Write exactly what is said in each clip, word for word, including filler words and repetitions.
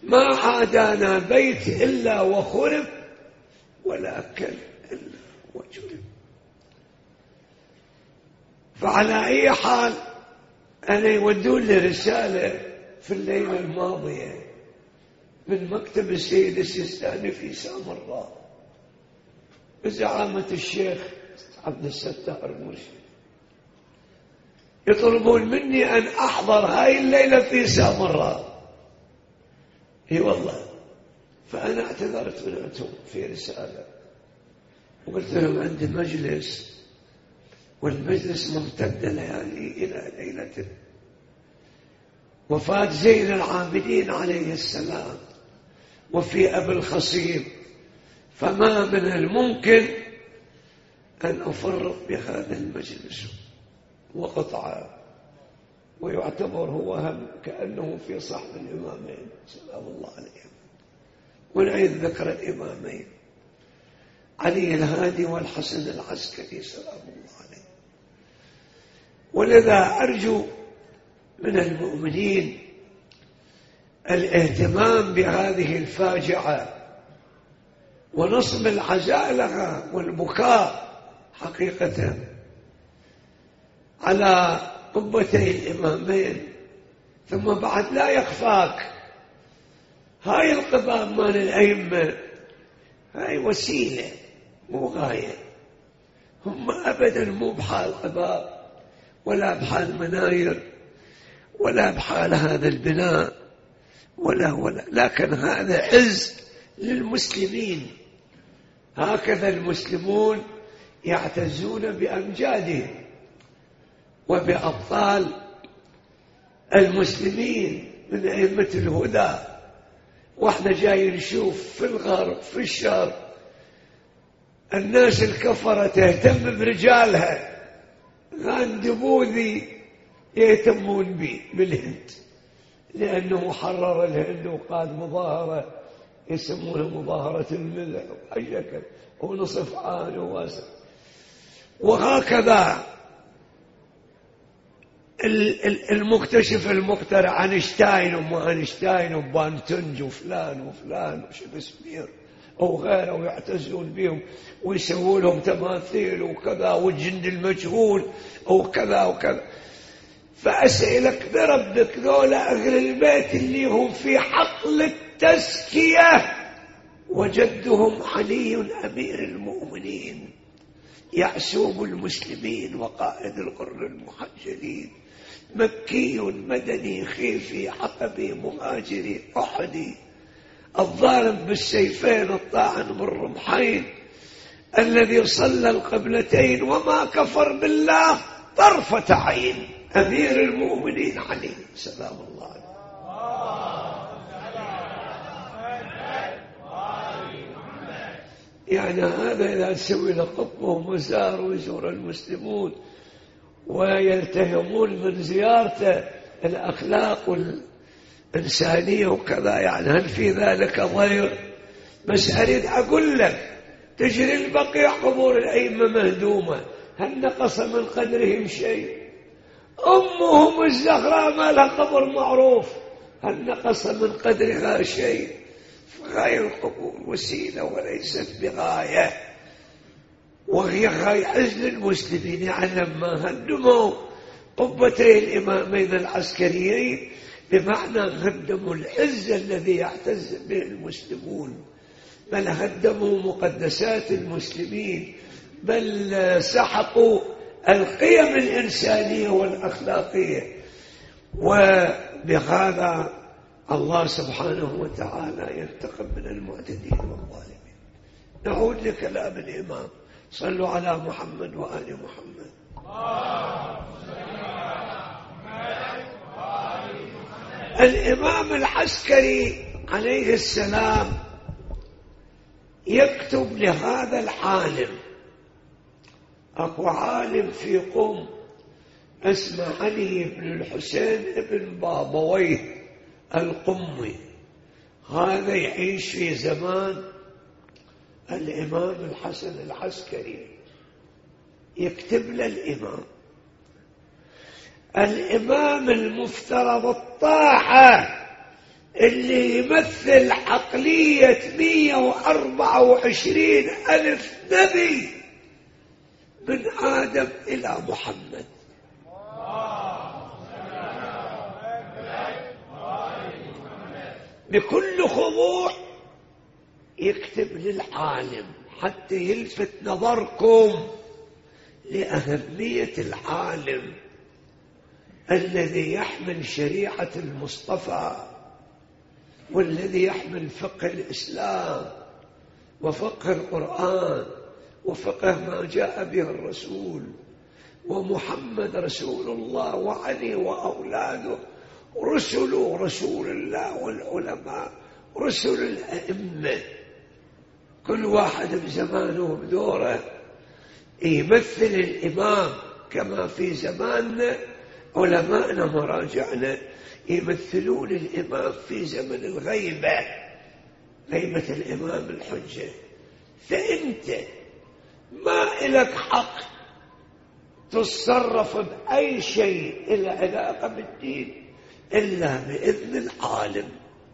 ما عادانا بيت إلا وخرب ولا أكل إلا وجرب. فعلى أي حال أنا يودون لي رسالة في الليلة الماضية من مكتب السيد السيستاني في سامراء بزعامة الشيخ عبد الستار المرشد، يطلبون مني أن أحضر هاي الليلة في سامراء. اي والله. فأنا اعتذرت منهم في رسالة وقلت لهم عندي مجلس، والمجلس ممتد ليالي إلى ليلة وفاة زين العابدين عليه السلام وفي أبي الخصيب، فما من الممكن أن أفرط بهذا المجلس وقطعه، ويعتبر هو هم كأنه في صحن الإمامين سلام الله عليهم. ونعيد ذكر الإمامين علي الهادي والحسن العسكري سلام الله عليه. ولذا أرجو من المؤمنين الاهتمام بهذه الفاجعة ونصب العزاء لها والبكاء حقيقة على قبتي الإمامين. ثم بعد لا يخفاك هاي القباب مال الأئمة هاي وسيلة مو غاية، هم أبدا مو بحال قباب ولا بحال مناير ولا بحال هذا البناء ولا ولا لكن هذا عز للمسلمين. هكذا المسلمون يعتزون بأمجادهم وبأبطال المسلمين من أئمة الهدى. واحنا جاي نشوف في الغرب في الشرق الناس الكفرة تهتم برجالها، غاندي بوذي يهتمون به بالهند لأنه حرر الهند وقاد مظاهرة يسمونها مظاهرة الملح وأشكل ونصف عان وواسع. وهكذا المكتشف المخترع أينشتاين وما أينشتاين وبانتنج وفلان وفلان وشكسبير أو غيره ويعتزون بهم ويسووا لهم تماثيل وكذا والجند المجهول أو كذا وكذا. فأسألك بربك ذولا أهل البيت اللي هم في حقل التزكية وجدهم علي أمير المؤمنين يعسوم المسلمين وقائد الغر المحجلين، مكي مدني خيفي عقبي مهاجري أحدي، الضارب بالسيفين الطاعن بالرمحين، الذي صلى القبلتين وما كفر بالله طرفة عين، أمير المؤمنين علي سلام الله عليه. يعني هذا إذا تسوي له قطبه ومزار ويزور المسلمون ويلتهمون من زيارته الأخلاق والإنسانية وكذا، يعني هل في ذلك ضير؟ بس أريد أقول لك تجري البقيع قبور الأئمة مهدومة، هل نقص من قدرهم شيء؟ أمهم الزهراء ما لها قبر معروف، هل نقص من قدرها شيء؟ غاية القبور وسيلة وليست بغاية، وهي غاية عز للمسلمين. يعني لما هدموا قبتي الإمامين العسكريين بمعنى هدموا العز الذي يعتز به المسلمون، بل هدموا مقدسات المسلمين، بل سحقوا القيم الإنسانية والأخلاقية. وبهذا الله سبحانه وتعالى ينتقم من المعتدين والظالمين. نعود لكلام الإمام، صلوا على محمد وآل محمد. الإمام العسكري عليه السلام يكتب لهذا العالم، أكو عالم في قم اسمه علي بن الحسين بن بابويه القمي، هذا يعيش في زمان الإمام الحسن العسكري. يكتب للإمام، الإمام المفترض الطاعة اللي يمثل عقلية مية وأربعة وعشرين ألف نبي من آدم إلى محمد. بكل خضوع يكتب للعالم حتى يلفت نظركم لأهمية العالم الذي يحمل شريعة المصطفى، والذي يحمل فقه الإسلام وفقه القرآن وفقه ما جاء به الرسول، ومحمد رسول الله وعلي وأولاده رسل رسول الله، والعلماء رسل الأئمة، كل واحد بزمانه بدوره يمثل الإمام. كما في زماننا علماءنا مراجعنا يمثلون الإمام في زمن الغيبة، غيبة الإمام الحجة. فأنت ما إلك حق تتصرف بأي شيء إلا علاقة بالدين إلا بإذن العالم.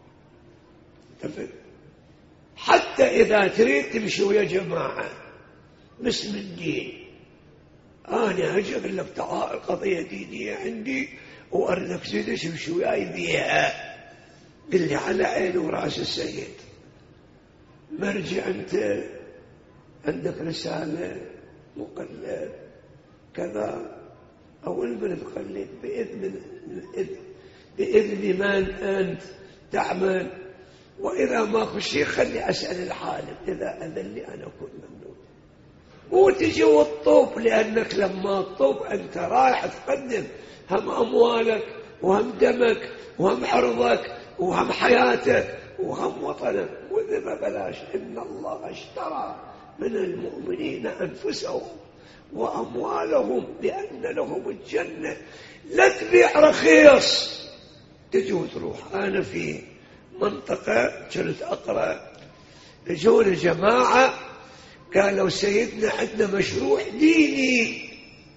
حتى إذا تريد تمشي ويا جماعة باسم الدين، أنا أجي أقول لك تعال قضية دينية عندي وأرنك زيدش تمشي وياي بيها، قل لي على عين وراس السيد. مرجع أنت عندك رسالة مقلد كذا أو المن تقلد بإذن بإذن من أنت تعمل، وإذا ما خشي خلي أسأل العالم إذا أذن لي أنا أكون ممنون. وتجي والطوب، لأنك لما تطوب أنت رايح تقدم هم أموالك وهم دمك وهم عرضك وهم حياتك وهم وطنك، وإذا ما بلاش. إن الله اشترى من المؤمنين أنفسهم وأموالهم بأن لهم الجنة. لا تبيع رخيص. تجي وتروح. أنا في منطقة كنت أقرأ، يجون جماعة قالوا سيدنا عندنا مشروع ديني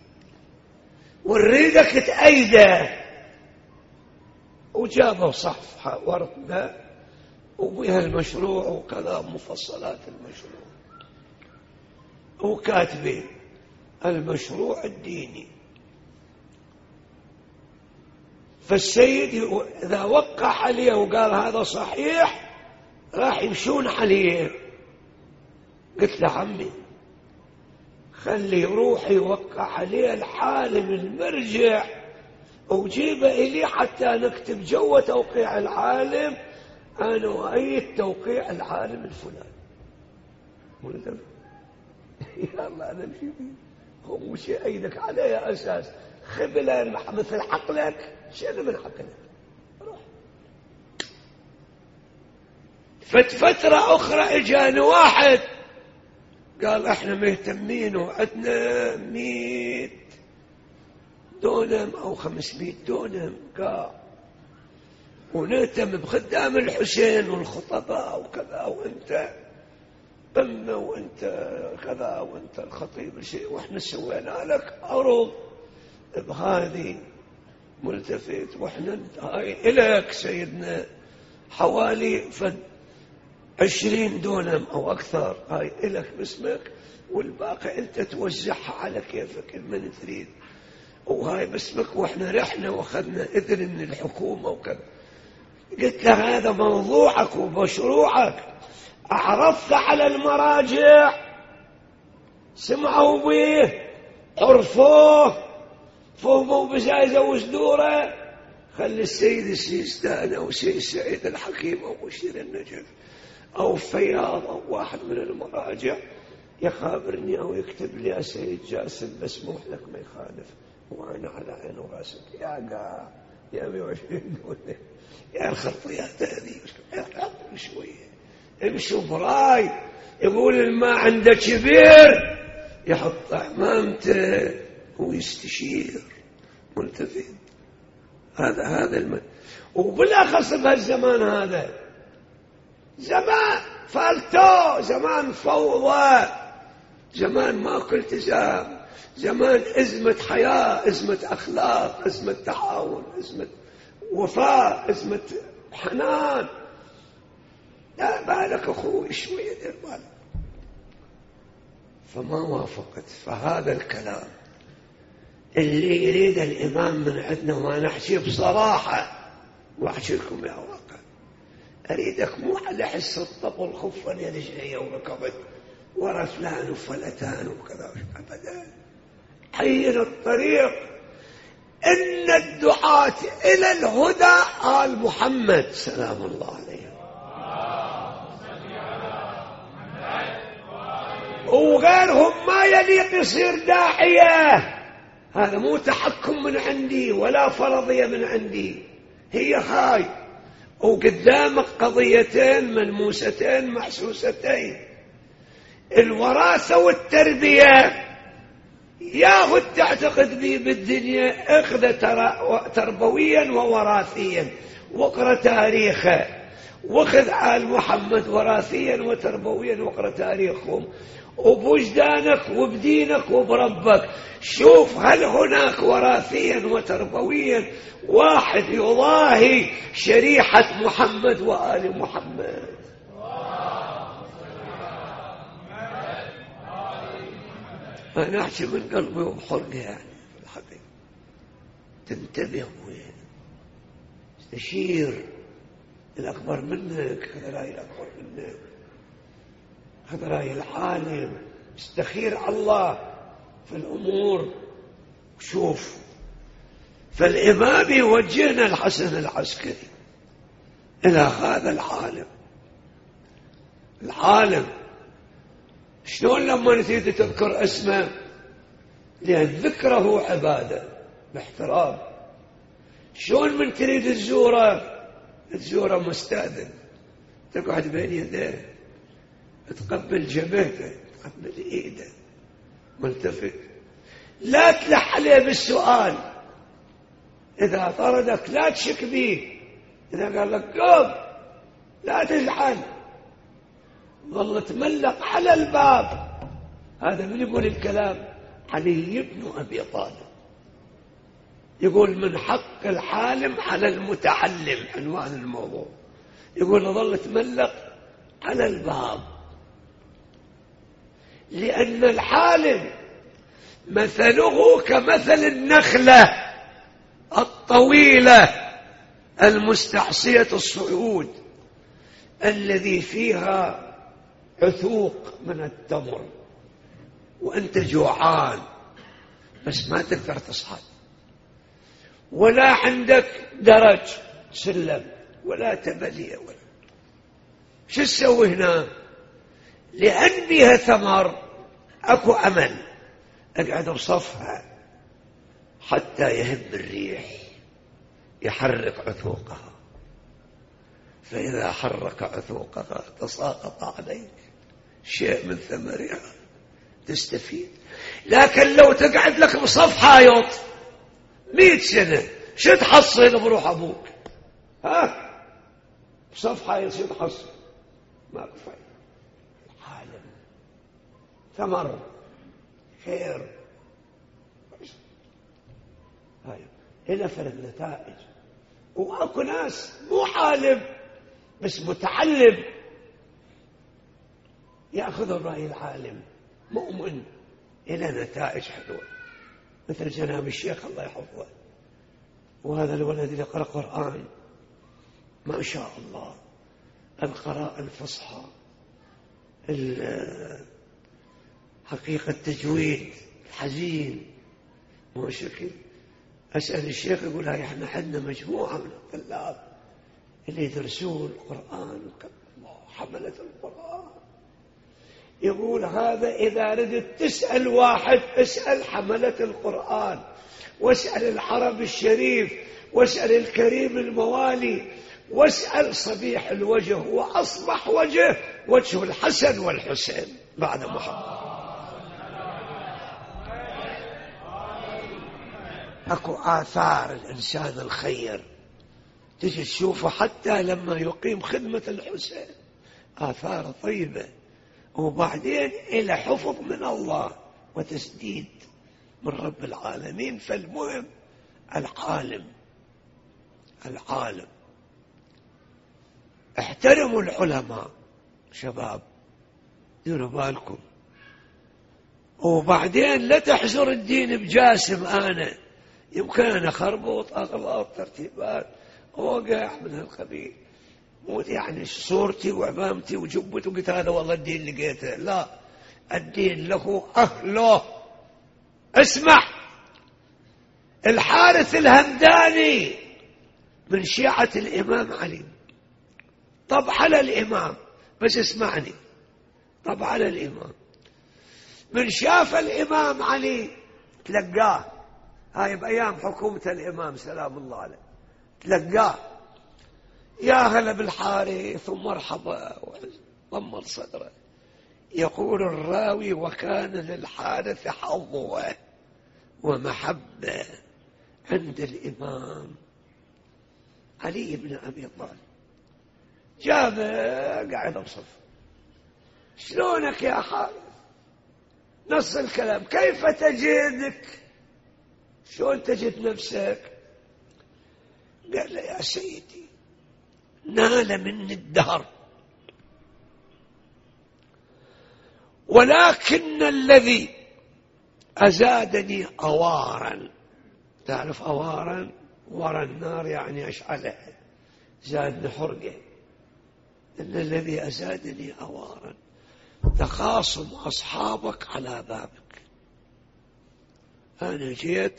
ونريدك تأيده، وجابوا صفحة ورقة وبها المشروع وكذا مفصلات المشروع وكاتبين المشروع الديني. فالسيد إذا وقع عليه وقال هذا صحيح راح يمشون عليه. قلت له عمي خلي يروح يوقع عليه العالم المرجع وجيبه إلي حتى نكتب جوا توقيع العالم أنا وأيد توقيع العالم الفلاني. قلت يا الله أنا مشي بيه هو مش أيدك عليه أساس خبلا مثل عقلك شنو من عقلك. روح. فترة أخرى إجاني واحد قال احنا مهتمين وعدنا مئة دونم أو خمسمائة دونم قال ونهتم بخدام الحسين والخطباء وكذا، وانت بنا وانت كذا وانت الخطيب الشيء، واحنا سوينا لك عروض بهذه ملتفت، واحنا هاي إليك سيدنا حوالي فد عشرين دونم أو أكثر هاي إلك باسمك، والباقي أنت توزعها على كيفك من تريد، وهاي باسمك، وإحنا رحنا وأخذنا إذن من الحكومة وكذا. قلت له هذا موضوعك ومشروعك، أعرضت على المراجع سمعوا به عرفوه فهموا بزايزة وزدورة. خلي السيد السيستان أو سيد سعيد الحكيم أو مشير النجف أو فياض أو واحد من المراجع يخابرني أو يكتب لي يا سيد جاسم مسموح لك ما يخالف، وأنا على عين وراسك يا قا يا مئة وعشرين دولة يا الخطيات هذه يا شوية امشوا براي. يقول الماء عنده كبير يحط أمامته ويستشير ملتفت. هذا هذا الم... وبالأخص بهالزمان هذا زمان فالتو، زمان فوضى، زمان ماكو التزام، زمان أزمة حياة، أزمة أخلاق، أزمة تعاون، أزمة وفاء، أزمة حنان، لا بالك أخوي شوية دير بالك. فما وافقت. فهذا الكلام اللي يريد الإمام من عندنا، وما نحكي بصراحة وأحكي لكم يا واقع، أريدك مو على حس الطبل خفا يا رجلي وركبت ورا فلان وفلتان وكذا، أبدا. حين الطريق إن الدعاة إلى الهدى آل محمد سلام الله عليه، وغيرهم ما يليق يصير داعية. هذا مو تحكم من عندي ولا فرضية من عندي، هي هاي. وقدامك قضيتين ملموستين محسوستين، الوراثة والتربية. ياخذ تعتقد به بالدنيا، اخذ تربويا ووراثيا، واقرأ تاريخه، واخذ آل محمد وراثيا وتربويا واقرأ تاريخهم، وبوجدانك وبدينك وبربك شوف هل هناك وراثيا وتربويا واحد يضاهي شريحة محمد وآل محمد. أنا أحكي من قلبي وبحرقي يعني في الحقيقة. تنتبه وين استشير الأكبر منك، هذا رأي الأكبر منك، هذا رأي العالم، استخير الله في الأمور وشوف. فالإمام يوجهنا الحسن العسكري إلى هذا العالم. العالم شلون لما تريد تذكر اسمه؟ لأن ذكره عبادة باحترام. شلون من تريد تزوره؟ تزوره مستأذن، تقعد بين يديه، تقبل جبهته، تقبل ايده، ملتفت. لا تلح عليه بالسؤال، إذا طردك لا تشك به، إذا قال لك قم لا تزعل، ظل تملق على الباب. هذا من يقول الكلام؟ علي بن أبي طالب يقول من حق العالم على المتعلم، عنوان الموضوع. يقول ظل تملق على الباب، لأن العالم مثله كمثل النخلة الطويلة المستعصية الصعود الذي فيها عثوق من التمر، وأنت جوعان بس ما تقدر تصعد، ولا عندك درج سلم ولا تبلية ولا شو تسوي هنا؟ لأن بها ثمر أكو أمل، أقعد بصفها حتى يهب الريح يحرك عثوقها، فإذا حرك عثوقها تساقط عليك شيء من ثمرها تستفيد. لكن لو تقعد لك بصفحة يوط مئة سنة شو تحصل بروح أبوك؟ ها بصفحة يصير تحصل ما كفاية. عالم ثمر خير هاي إلى فرق نتائج. وأكو ناس مو عالم بس متعلم يأخذ الرأي العالم، مؤمن إلى نتائج حلوة، مثل جناب الشيخ الله يحفظه، وهذا الولد اللي يقرأ قرآن ما شاء الله، القراءة الفصحى، حقيقة تجويد الحزين مو شكل. أسأل الشيخ يقول هاي احنا حدنا مجموعة من الطلاب اللي يدرسون القرآن وحملة القرآن، يقول هذا إذا ردت تسأل واحد اسأل حملة القرآن، واسأل العرب الشريف، واسأل الكريم الموالي، واسأل صبيح الوجه، وأصبح وجه وجه الحسن والحسين بعد محمد. أكو آثار الإنسان الخير تجي تشوفه حتى لما يقيم خدمة الحسين، آثار طيبة، وبعدين إلى حفظ من الله وتسديد من رب العالمين. فالمهم العالم العالم احترموا العلماء شباب، ديروا بالكم. وبعدين لا تحزر الدين بجاسم. أنا يمكن أنا خربوط أغلاط ترتيبات وقع من هالقبيل، مو يعني صورتي وعمامتي وجبتي وقلت هذا والله الدين لقيته. لا، الدين له أهله. اسمع، الحارث الهمداني من شيعة الإمام علي، طب على الإمام، بس اسمعني، طب على الإمام. من شاف الإمام علي تلقاه، هاي بأيام حكومة الإمام سلام الله عليه، تلقاه يا هلا بالحارث ومرحبا ضمر صدره. يقول الراوي: وكان للحارث حظوة ومحبة عند الإمام علي بن أبي طالب. جاب قاعد بصف: شلونك يا حارث؟ نص الكلام: كيف تجدك؟ شلون تجد نفسك؟ قال له: يا سيدي، نال مني الدهر، ولكن الذي أزادني أوارا. تعرف أوارا؟ ورا النار يعني أشعلها، زادني حرقة. إن الذي أزادني أوارا تخاصم أصحابك على بابك. أنا جيت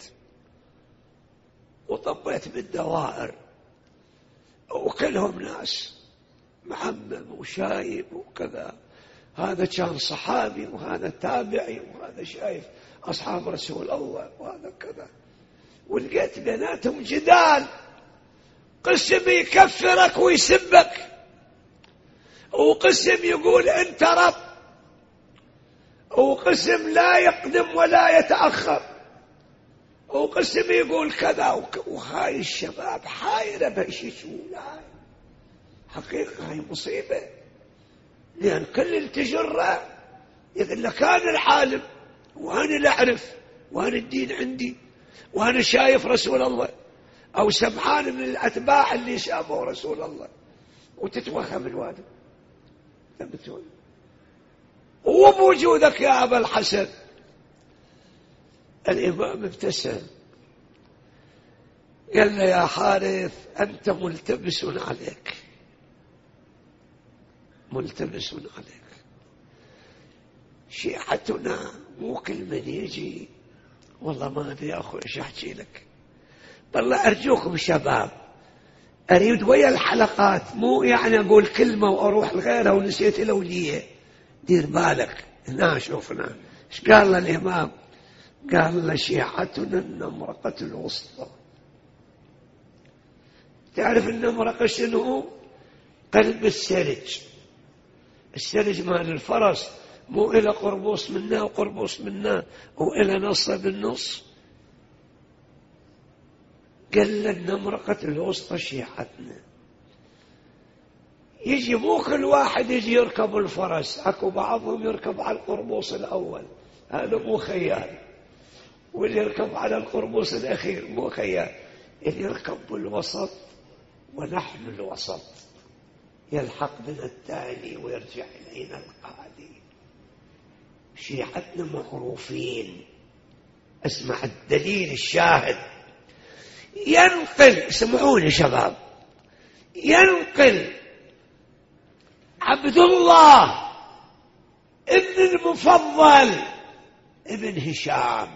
وطبيت بالدوائر وكلهم ناس محمم وشايب وكذا، هذا كان صحابي وهذا تابعي وهذا شايف أصحاب رسول الله وهذا كذا، ولقيت بيناتهم جدال. قسم يكفرك ويسبك، وقسم يقول أنت رب، وقسم لا يقدم ولا يتأخر، وقسم يقول كذا. وهاي الشباب حايرة بيشيشون. هاي حقيقة، هاي مصيبة، لأن كل التجرة يقول لك أنا العالم وأنا اللي أعرف وأنا الدين عندي وأنا شايف رسول الله، أو سمعان من الأتباع اللي شافوا رسول الله، وتتوهم الوادم. ثبتون وبوجودك يا أبا الحسن. الإمام ابتسم قال له: يا حارث، أنت ملتبس عليك، ملتبس عليك. شيعتنا مو كل من يجي والله ما أدري يا أخوي إيش أحكي لك. والله أرجوكم شباب، أريد ويا الحلقات، مو يعني أقول كلمة وأروح لغيرها ونسيت الأولية. دير بالك. هنا شوفنا إيش قال له الإمام. قال له: شيعتنا النمرقة الوسطى. تعرف النمرقة شنو؟ قلب السرج. السرج مال الفرس، مو إلى قربوس منا وقربوس منا وإلى نصة بالنص. قال له: النمرقة الوسطى شيعتنا. يجي مو كل واحد يجي يركب الفرس، اكو بعضهم يركب على القربوس الأول، هذا مو خيال، واللي يركب على القربوس الأخير مو خيال، اللي يركب بالوسط، ونحن الوسط، يلحق بنا التالي ويرجع إلينا القادم. شيعتنا معروفين. اسمع الدليل الشاهد. ينقل، اسمعوني شباب، ينقل عبد الله ابن المفضل ابن هشام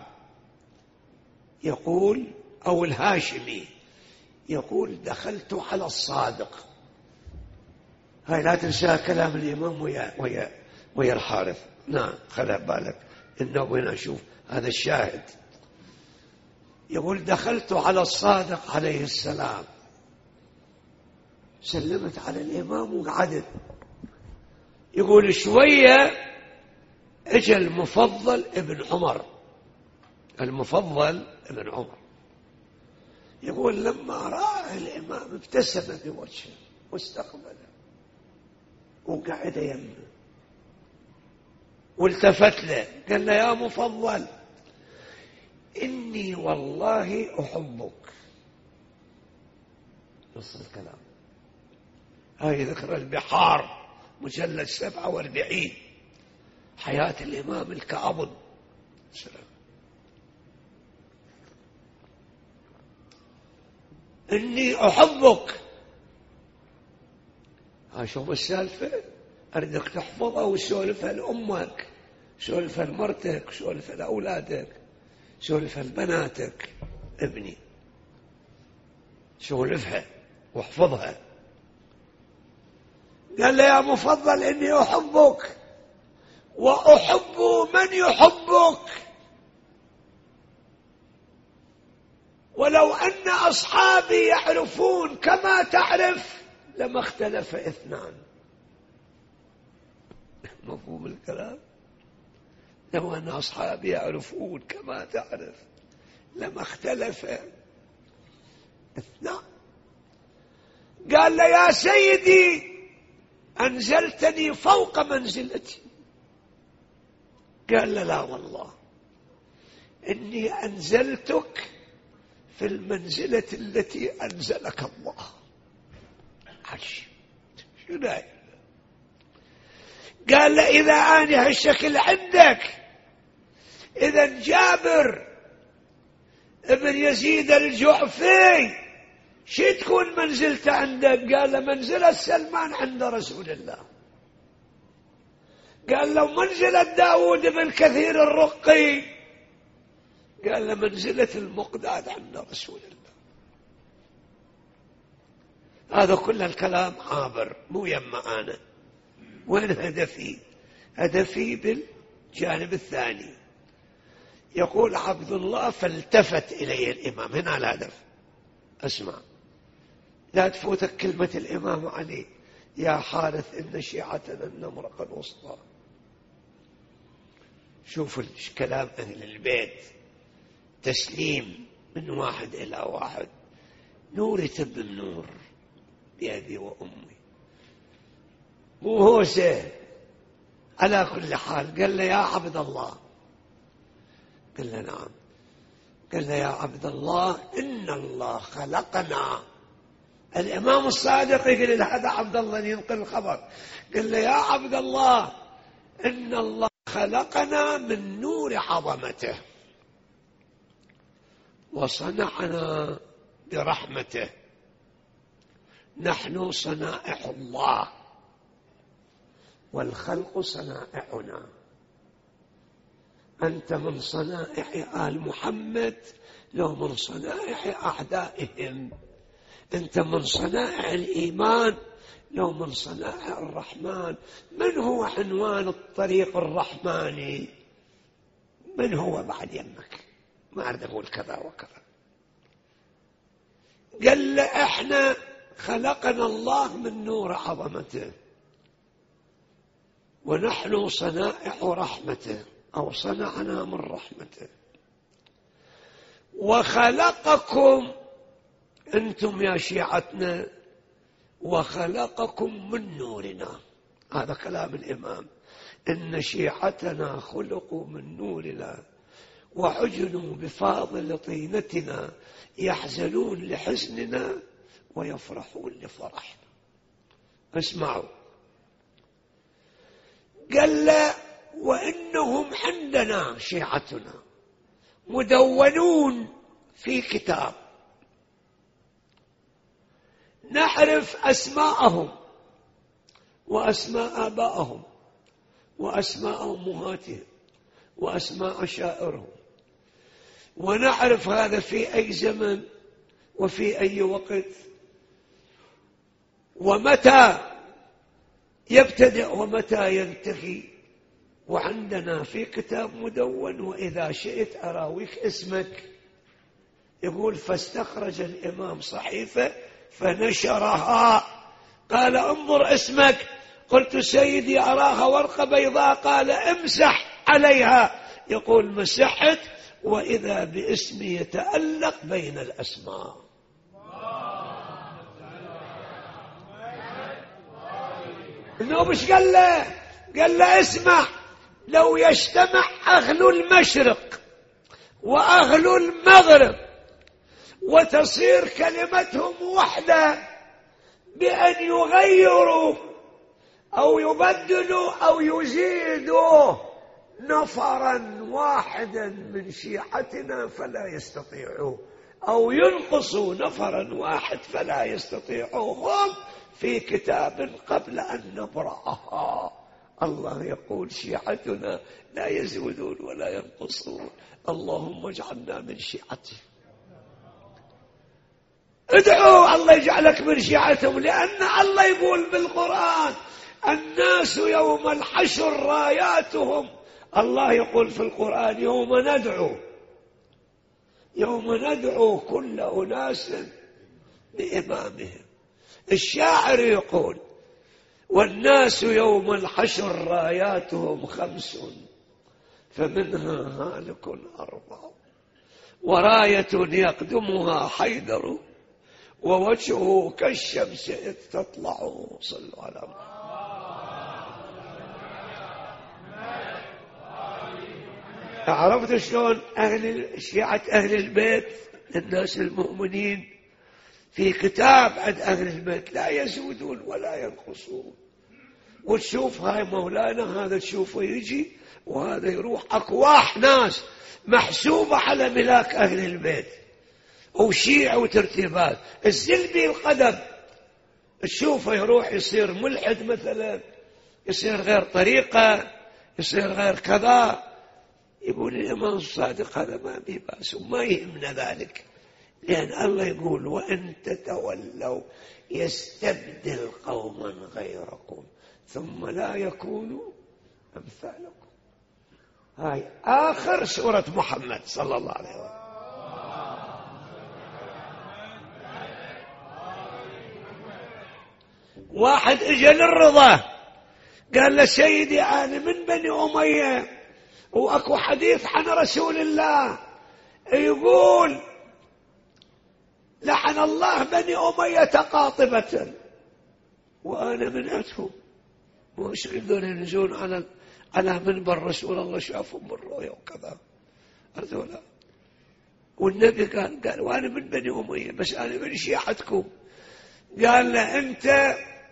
يقول، أو الهاشمي يقول: دخلت على الصادق. هاي لا تنسى كلام الإمام ويا, ويا, ويا الحارث. نعم، خلي بالك إنه وين أشوف هذا الشاهد. يقول: دخلت على الصادق عليه السلام، سلمت على الإمام وقعدت. يقول: شوية اجى المفضل ابن عمر، المفضل ابن عمر. يقول: لما رأى الإمام ابتسم بوجهه واستقبله وقعد يمه، والتفت له قال له: يا مفضل، إني والله أحبك. نص الكلام. هاي ذكر البحار مجلد سبعة واربعين، حياة الإمام الكاظم سلام. إني أحبك، ها شوف السالفة، أردك تحفظها وسولفها لأمك، سولفها لمرتك، سولفها لأولادك، سولفها لبناتك. ابني سولفها واحفظها. قال له يا مفضل إني أحبك وأحب من يحبك، ولو أن أصحابي يعرفون كما تعرف لما اختلف اثنان. مفهوم الكلام؟ لو أن أصحابي يعرفون كما تعرف لما اختلف اثنان. قال له يا سيدي أنزلتني فوق منزلتي. قال له لا والله إني أنزلتك في المنزلة التي أنزلك الله. عجيب. شو قال له إذا أنا هالشكل عندك، إذا جابر ابن يزيد الجعفي شو تكون منزلته عندك؟ قال له منزلة سلمان عند رسول الله. قال له منزلة داود بن كثير الرقي. قال له منزلة المقداد عند رسول الله. هذا كل الكلام عابر مو يما أنا. وين هدفي؟ هدفي بالجانب الثاني. يقول عبد الله فالتفت إليه الإمام. هنا الهدف. أسمع، لا تفوتك كلمة الإمام علي يا حارث إن شيعتنا النمرق الوسطى. شوفوا كلام أهل البيت، تسليم من واحد إلى واحد، نور تبن نور بأبي وأمي. مو هو سهل. على كل حال قال له يا عبد الله. قال له نعم. قال له يا عبد الله إن الله خلقنا. الإمام الصادق يقول هذا عبد الله ينقل الخبر. قال له يا عبد الله إن الله خلقنا من نور عظمته وصنعنا برحمته. نحن صنائع الله والخلق صنائعنا. أنت من صنائع آل محمد لو من صنائع أعدائهم. أنت من صنائع الإيمان لو من صنائع الرحمن. من هو عنوان الطريق الرحماني؟ من هو بعد يمك؟ ما أريد أقول كذا وكذا. قال له إحنا خلقنا الله من نور عظمته ونحن صنائع رحمته، أو صنعنا من رحمته. وخلقكم أنتم يا شيعتنا وخلقكم من نورنا. هذا كلام الإمام. إن شيعتنا خلقوا من نورنا وعجلوا بفاضل طينتنا، يحزنون لحزننا ويفرحون لفرحنا. اسمعوا. قال له وإنهم عندنا شيعتنا مدونون في كتاب، نعرف أسماءهم وأسماء آبائهم وأسماء أمهاتهم وأسماء عشائرهم، ونعرف هذا في أي زمن وفي أي وقت ومتى يبتدئ ومتى ينتهي. وعندنا في كتاب مدون وإذا شئت أراويك اسمك. يقول فاستخرج الإمام صحيفة فنشرها. قال انظر اسمك. قلت سيدي أراها ورقة بيضاء. قال امسح عليها. يقول مسحت وإذا باسمي يتألق بين الأسماء. إنه مش قال له قال له اسمع، لو يجتمع أهل المشرق وأهل المغرب وتصير كلمتهم واحدة بأن يغيروا أو يبدلوا أو يزيدوا نفرا واحدا من شيعتنا فلا يستطيعوا، أو ينقصوا نفرا واحد فلا يستطيعوا. هم في كتاب قبل أن نبرأها الله يقول شيعتنا لا يزيدون ولا ينقصون. اللهم اجعلنا من شيعته. ادعوا الله يجعلك من شيعتهم، لأن الله يقول بالقرآن الناس يوم الحشر راياتهم. الله يقول في القرآن يوم ندعو يوم ندعو كل أناس بإمامهم. الشاعر يقول والناس يوم الحشر راياتهم خمس فمنها هالك أربع، وراية يقدمها حيدر ووجهه كالشمس إذ تطلع. صلوا على محمد. عرفت شلون أهل شيعة أهل البيت الناس المؤمنين في كتاب عند أهل البيت لا يزودون ولا ينقصون. وتشوف هاي مولانا هذا تشوفه يجي وهذا يروح. أكواح ناس محسوبة على ملاك أهل البيت وشيع وترتيبات. الزلبي القدم تشوفه يروح يصير ملحد مثلا، يصير غير طريقة، يصير غير كذا. يقول الإمام الصادق هذا ما به بأس وما يهمنا ذلك، لأن الله يقول وإن تتولوا يستبدل قوما غيركم ثم لا يكونوا أمثالكم. هاي آخر سورة محمد صلى الله عليه وسلم. واحد اجى للرضا قال له سيدي أنا من بني أمية وأكو حديث عن رسول الله يقول لعن الله بني أمية قاطبة وأنا من أتهم. وش يقدرون ينزلون على على منبر رسول الله شافهم بالرؤيا وكذا هذولا. والنبي قال قال وأنا من بني أمية بس أنا من شيعتكم. قال له أنت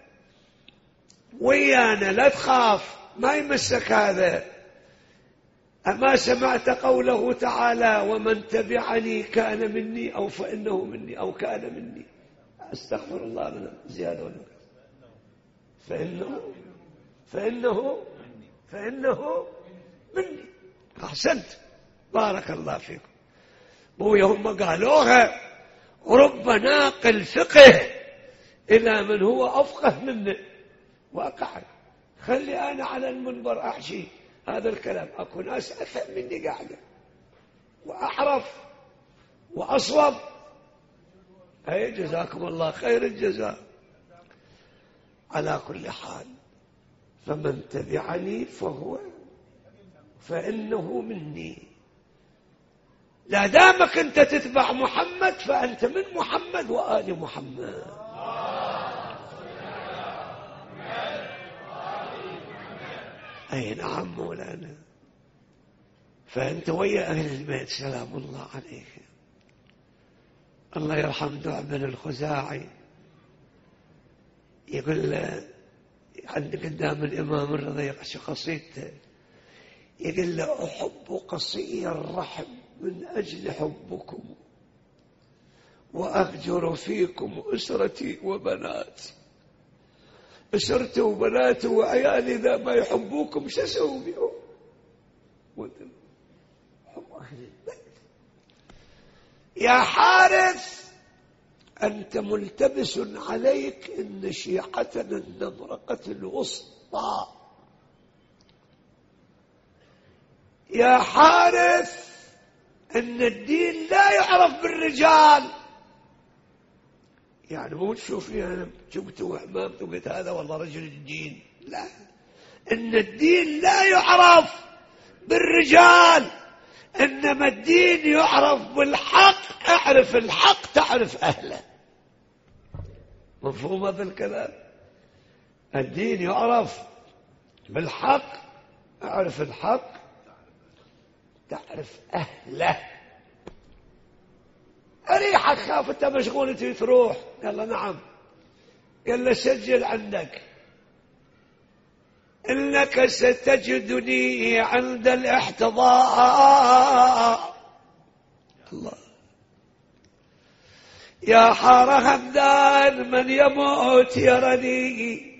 ويانا لا تخاف ما يمسك هذا. أما سمعت قوله تعالى ومن تبعني كان مني أو فإنه مني أو كان مني. أستغفر الله من زيادة ولا فإنه فإنه فإنه مني. أحسنت بارك الله فيكم. بويا هم قالوها رب ناقل فقه إلى من هو أفقه منه وأقعد. خلي أنا على المنبر أحشي هذا الكلام أكو ناس أفهم مني قاعدة وأحرف وأصوب. أي جزاكم الله خير الجزاء. على كل حال فمن تبعني فهو فإنه مني. لا دامك أنت تتبع محمد فأنت من محمد وآل محمد. أي نعم مولانا. فأنت ويا أهل البيت سلام الله عليهم. الله يرحم دعاء بن الخزاعي يقول له عندك قدام الإمام الرضا يقش قصيدته يقول له أحب قصي الرحم من أجل حبكم وأهجر فيكم أسرتي وبناتي. أسرتي وبناتي وعيالي إذا ما يحبوكم شو أسوي بهم؟ حب أهل البيت. يا حارث أنت ملتبس عليك إن شيعتنا النمرقة الوسطى. يا حارث إن الدين لا يعرف بالرجال. يعني مو تشوفني أنا جبت وحمامت وقلت هذا والله رجل الدين. لا، إن الدين لا يعرف بالرجال إنما الدين يعرف بالحق. اعرف الحق تعرف أهله. مفهوم هذا الكلام؟ الدين يعرف بالحق. اعرف الحق تعرف أهله. أريحك خاف أنت مشغول تروح. قال له نعم قال له سجل عندك إنك ستجدني عند الاحتضار. الله. يا حار همدان من يموت يرني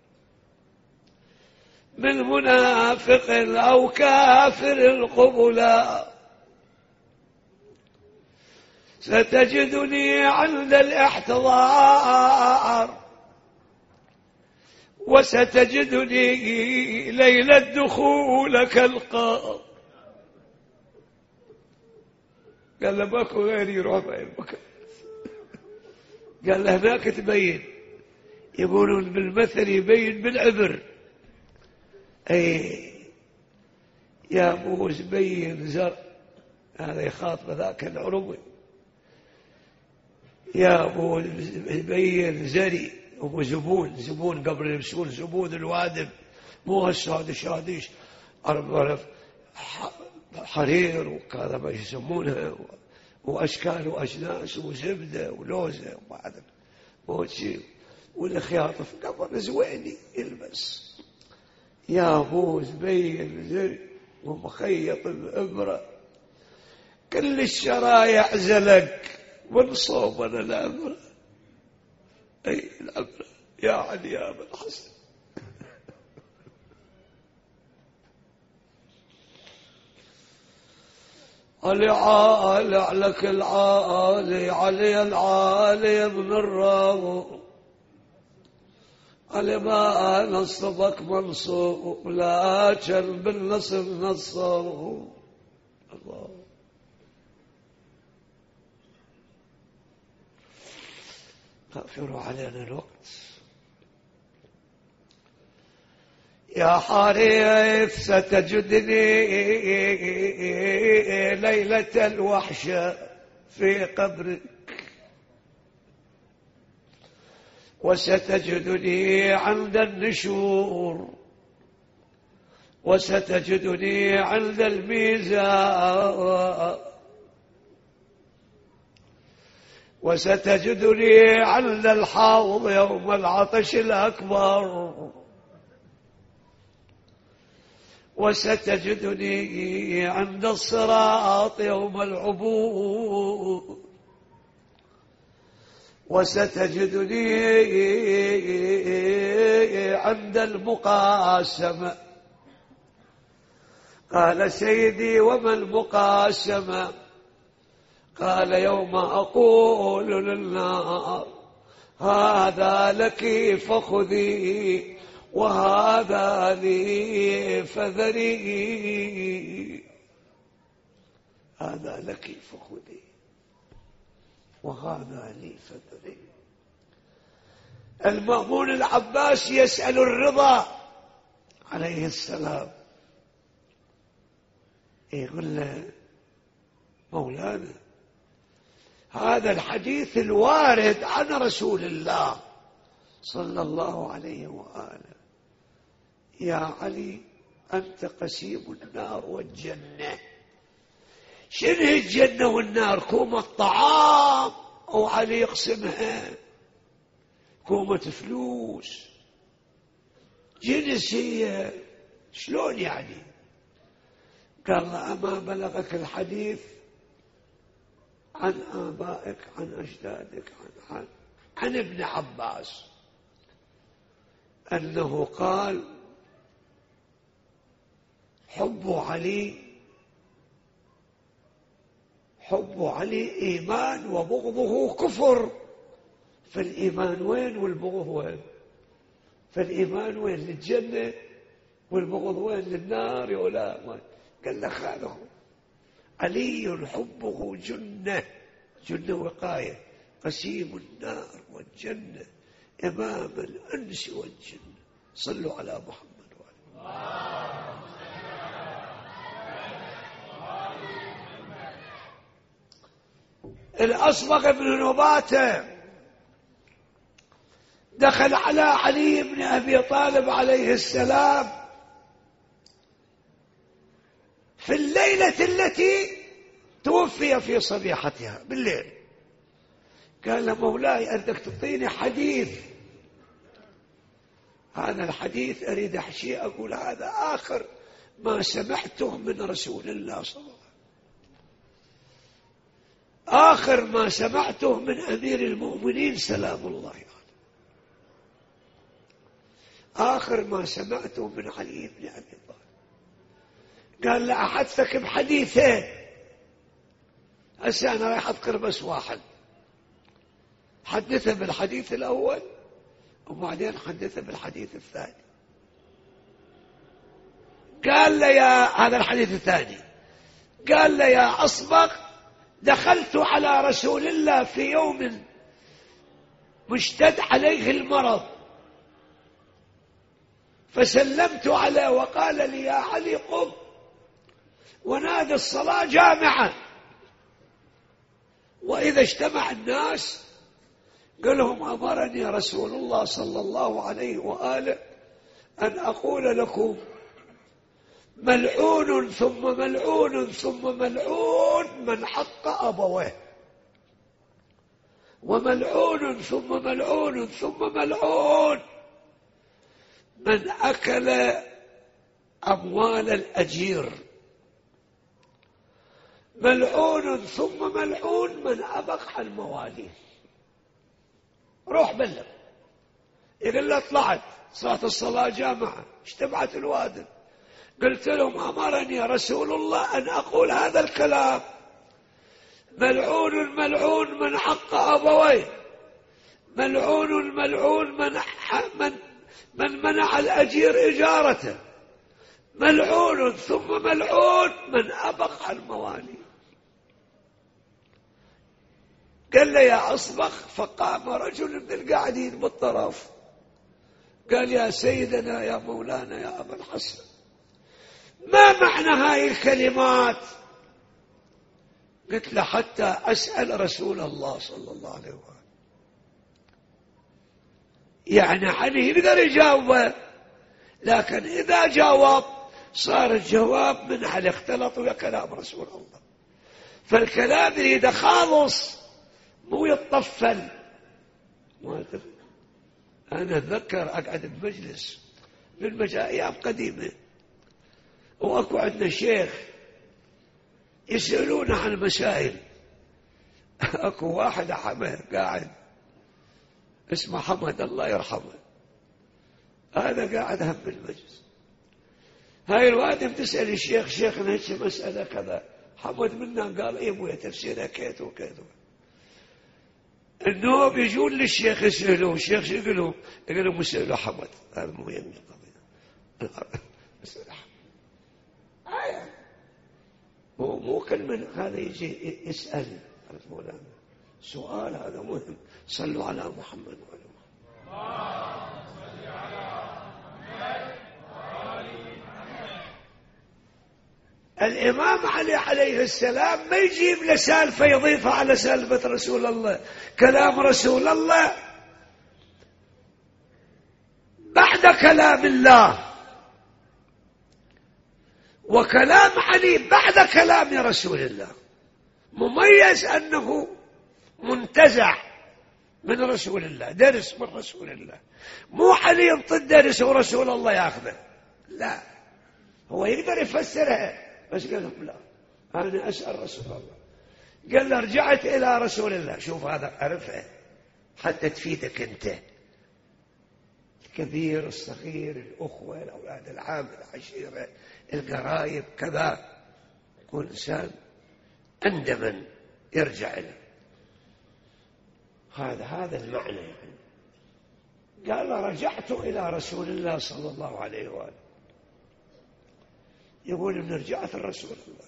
من منافق أو كافر القبلا، ستجدني عند الاحتضار وستجدني ليلة دخولك القار. قال له ماكو غيري يروح بعين مكان. قال له هناك تبين، يقولون بالمثل يبين بالعبر. اي يا موز بين زر، هذا يخاطب ذاك العربي، يا موز بين زري هو زبون، زبون قبل يمسون زبون الوادم، مو هالشاد شاديش أربع حرير وكذا ما يسمونها وأشكال وأجناس وزبدة ولوزة وبعد موتشي والخياطة في قبر زويني يلبس. يا أبو زبين زري ومخيط الإبرة كل الشرايع زلك من صوبنا الأبرة. أي الأبرة يا علي يا أبا الحسن. علي عالي عليك العالي علي العالي ابن الراو، علي ما نصبك منصوب لكن بالنصب نصب. الله. غفروا علينا الوقت. يا حريث ستجدني ليلة الوحشة في قبرك، وستجدني عند النشور، وستجدني عند الميزان، وستجدني عند الحوض يوم العطش الأكبر، وستجدني عند الصراط يوم العبور، وستجدني عند المقاسمة. قال سيدي وما المقاسمة؟ قال يوم أقول للنار هذا لك فخذي وهذا لي فذري، هذا لك فخذي وهذا لي فذري. المأمون العباس يسأل الرضا عليه السلام، يقول له مولانا هذا الحديث الوارد عن رسول الله صلى الله عليه وآله، يا علي أنت قسيم النار والجنة. شنو الجنة والنار؟ كومة طعام أو علي يقسمها؟ كومة فلوس جنس هي؟ شلون يعني؟ قال له أما بلغك الحديث عن آبائك عن أجدادك عن, عن, عن ابن عباس أنه قال حب علي حب علي إيمان وبغضه كفر. فالإيمان وين والبغض وين؟ فالإيمان وين؟ للجنة والبغض وين؟ للنار يا ولا؟ قال لك هذا هو علي حبه جنة، جنة وقاية، قسيم النار والجنة، إمام الأنس والجنة. صلوا على محمد وعلى الأصبغ بن نباتة دخل على علي بن أبي طالب عليه السلام في الليلة التي توفي في صبيحتها بالليل. قال له مولاي أنك تعطيني حديث هذا الحديث أريد أحشي أقول هذا آخر ما سمعته من رسول الله صلى الله عليه وسلم، آخر ما سمعته من أمير المؤمنين سلام الله عليه، آخر ما سمعته من علي بن أبي طالب. قال لا أحدثك بحديثين، هسه أنا رايح أذكر بس واحد، حدثه بالحديث الأول وبعدين حدثه بالحديث الثاني. قال له يا هذا الحديث الثاني، قال له يا أصبغ دخلت على رسول الله في يوم مشتد عليه المرض فسلمت عليه وقال لي يا علي قم ونادى الصلاة جامعة، وإذا اجتمع الناس قال لهم أمرني رسول الله صلى الله عليه وآله أن أقول لكم ملعون ثم ملعون ثم ملعون من حق أبويه، وملعون ثم ملعون ثم ملعون من أكل أموال الأجير، ملعون ثم ملعون من أبقح الموالي. روح بلغ. يقول له طلعت صلاة الصلاة جامعة، اجتمعت الوادم، قلت لهم أمرني رسول الله أن أقول هذا الكلام، ملعون ملعون من حق أبويه، ملعون ملعون من من من منع الأجير إجارته، ملعون ثم ملعون من أبقح الموالي. قال له يا أصبغ، فقام رجل من القاعدين بالطرف قال يا سيدنا يا مولانا يا أبا الحسن، ما معنى هاي الكلمات؟ قلت له حتى أسأل رسول الله صلى الله عليه وآله. يعني علي يقدر يجاوبه، لكن إذا جاوب صار الجواب من علي اختلط ويا كلام رسول الله، فالكلام يريد خالص مو يتطفل. أنا أتذكر أقعد بمجلس من أيام قديمة وأكو عندنا شيخ يسألونه عن مسائل، أكو واحد حمد قاعد اسمه حمد الله يرحمه، هذا قاعد هم بالمجلس، هاي الوادم تسأل الشيخ شيخنا هيك مسألة كذا، حمد منا قال إيه ابويا تفسيرها كيت وكيت. النوب يجون للشيخ يسألوه، الشيخ شو يقولوا؟ يقولوا مسألة حمد، هذا مو يمي القضية مسألة حمد. آية مو مو كل من هذا يجي يسأل مولانا سؤال، هذا مهم. صلوا على محمد وعلى محمد. الإمام علي عليه السلام ما يجيب له سالفة يضيفها على سالفة رسول الله، كلام رسول الله بعد كلام الله، وكلام علي بعد كلام رسول الله، مميز أنه منتزع من رسول الله، درس من رسول الله، مو علي ينطي درس ورسول الله ياخذه، لا، هو يقدر يفسرها بس قال لهم لا، أنا أسأل رسول الله. قال له رجعت إلى رسول الله، شوف هذا عرفه حتى تفيدك أنت، الكبير الصغير، الأخوة، الأولاد، العام، العشيرة، القرايب، كذا، كل إنسان عندما يرجع له هذا هذا المعنى. يعني قال رجعت إلى رسول الله صلى الله عليه وآله، يقول إن رجعت الرسول الله،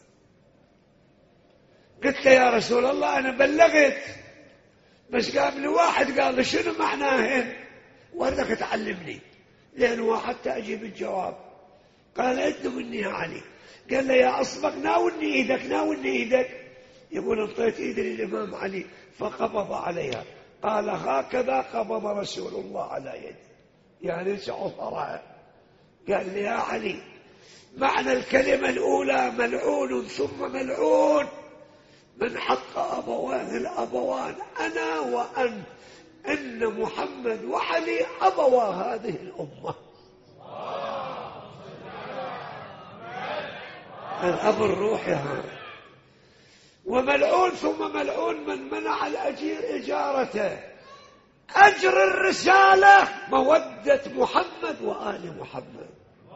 قلت له يا رسول الله أنا بلغت، بس قام لي واحد قال لي شنو معناه وردك تعلمني، لأنه حتى أجيب الجواب. قال أدنو مني يا علي. قال له يا أصبغ ناولني إيدك، ناولني إيدك. يقول انطيت إيدي للإمام علي فقبض عليها، قال هكذا قبض رسول الله على يدي، يعني شعر. قال لي يا علي معنى الكلمة الأولى ملعون ثم ملعون من حق أبواه الأبوان أنا وأنت، أن محمد وعلي أبوا هذه الأمة. الأب الروحي هذا، وملعون ثم ملعون من منع الأجير إجارته. أجر الرسالة مودة محمد وآل محمد.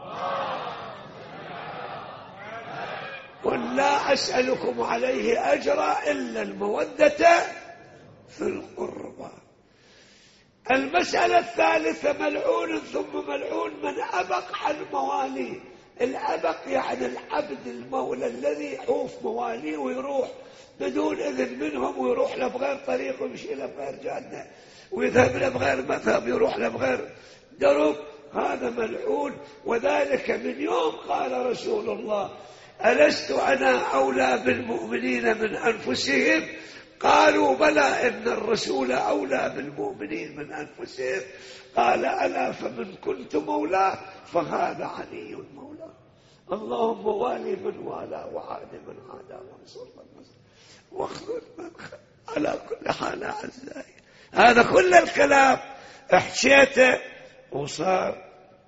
قل لا أسألكم عليه أجرا إلا المودة في القربى. المسألة الثالثة ملعون ثم ملعون من أبق الموالي. الأبق يعني العبد المولى الذي يحوف مواليه ويروح بدون إذن منهم، ويروح له بغير طريق، ويمشي له بغير جادة، ويذهب له بغير مذهب، يروح له بغير درب، هذا ملعون. وذلك من يوم قال رسول الله: ألست أنا أولى بالمؤمنين من أنفسهم؟ قالوا: بلى، إن الرسول أولى بالمؤمنين من أنفسهم. قال: ألا فمن كنت مولاه فهذا علي مولاه. اللهم والي من والاه، وعاد من عاداه، وانصر من نصر، واخذل من خذل. على كل حال أعزائي، هذا كل الكلام احشيته، وصار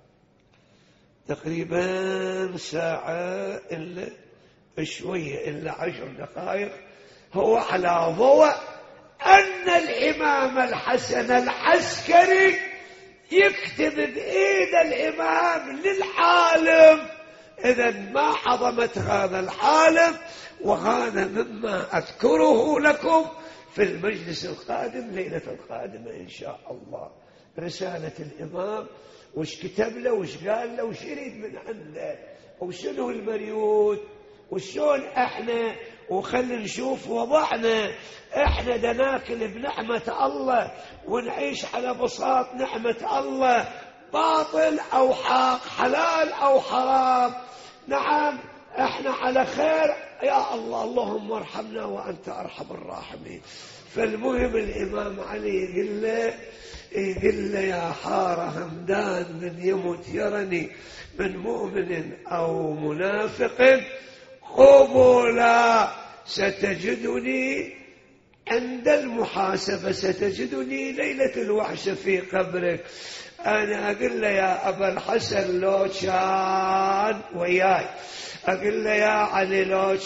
تقريبا ساعة إلا شوية، إلا عشر دقائق. هو على ضوء أن الإمام الحسن العسكري يكتب بإيد الإمام للحالم. إذن ما عظمت هذا الحالم، وهذا مما أذكره لكم في المجلس القادم، ليلة القادمة إن شاء الله. رسالة الإمام وش كتب له، وش قال له، وش يريد من عنده، وشنو المريود، وشون احنا، وخلي نشوف وضعنا. احنا دناكل بنعمة الله، ونعيش على بساط نعمة الله، باطل او حق، حلال او حرام. نعم احنا على خير يا الله، اللهم ارحمنا وانت ارحم الراحمين. فالمهم الامام علي يقول له يقول له: يا حار همدان من يمت يرني من مؤمن أو منافق قبولا، ستجدني عند المحاسبة، ستجدني ليلة الوحش في قبرك. أنا أقول له: يا أبا الحسن لو كان وياي، أقول له: يا علي لو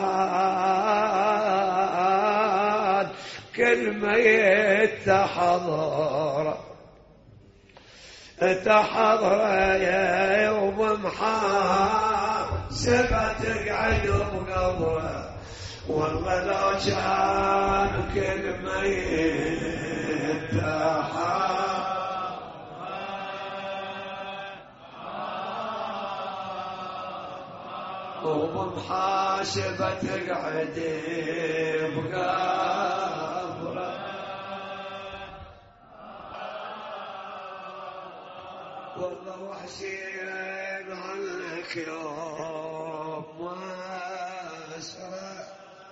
كان كلمة يتحضر تحضر يا يوم محاسبة تقعد بقبره، والله لو كان كلمة يتحضر ومحاسبة تقعد بقبره. والله وحشين عنك يوم ما أسرع.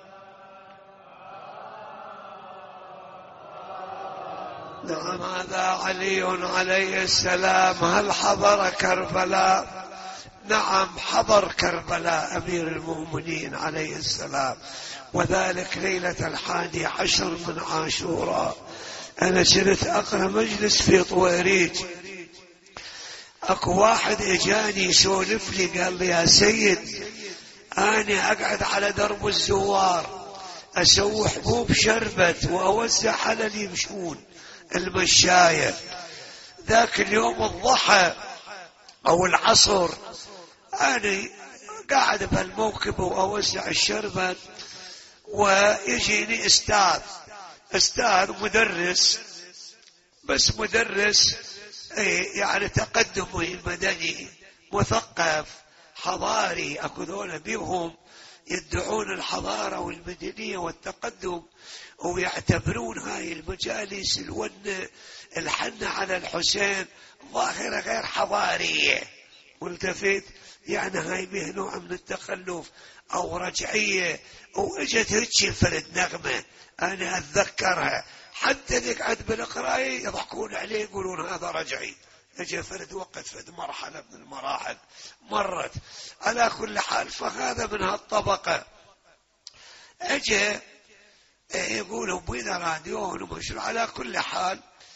نعم هذا علي عليه السلام. هل حضر كربلاء؟ نعم حضر كربلاء أمير المؤمنين عليه السلام، وذلك ليلة الحادي عشر من عاشوراء. أنا كنت أقرأ مجلس في طويريج، أكو واحد إجاني يسولف لي، قال لي: يا سيد، أنا أقعد على درب الزوار أسوي حبوب شربت وأوزع على اللي يمشون المشاية. ذاك اليوم الضحى أو العصر أنا قاعد بهالموكب وأوزع الشربت، ويجيني أستاذ أستاذ مدرس، بس مدرس يعني تقدمي مدني مثقف حضاري. أكو ذولا بيهم يدعون الحضارة والمدنية والتقدم، ويعتبرون هاي المجالس الونة الحنة على الحسين ظاهرة غير حضارية. والتفت يعني هاي به نوع من التخلف أو رجعية، وإجت هيك فرد نغمة أنا أتذكرها، حتى نقعد بالقراية يضحكون عليه يقولون هذا رجعي. اجى فرد وقت فد مرحلة من المراحل مرت. على كل حال فهذا من هالطبقة. اجى يقولوا بين راديون ومشروع. على كل حال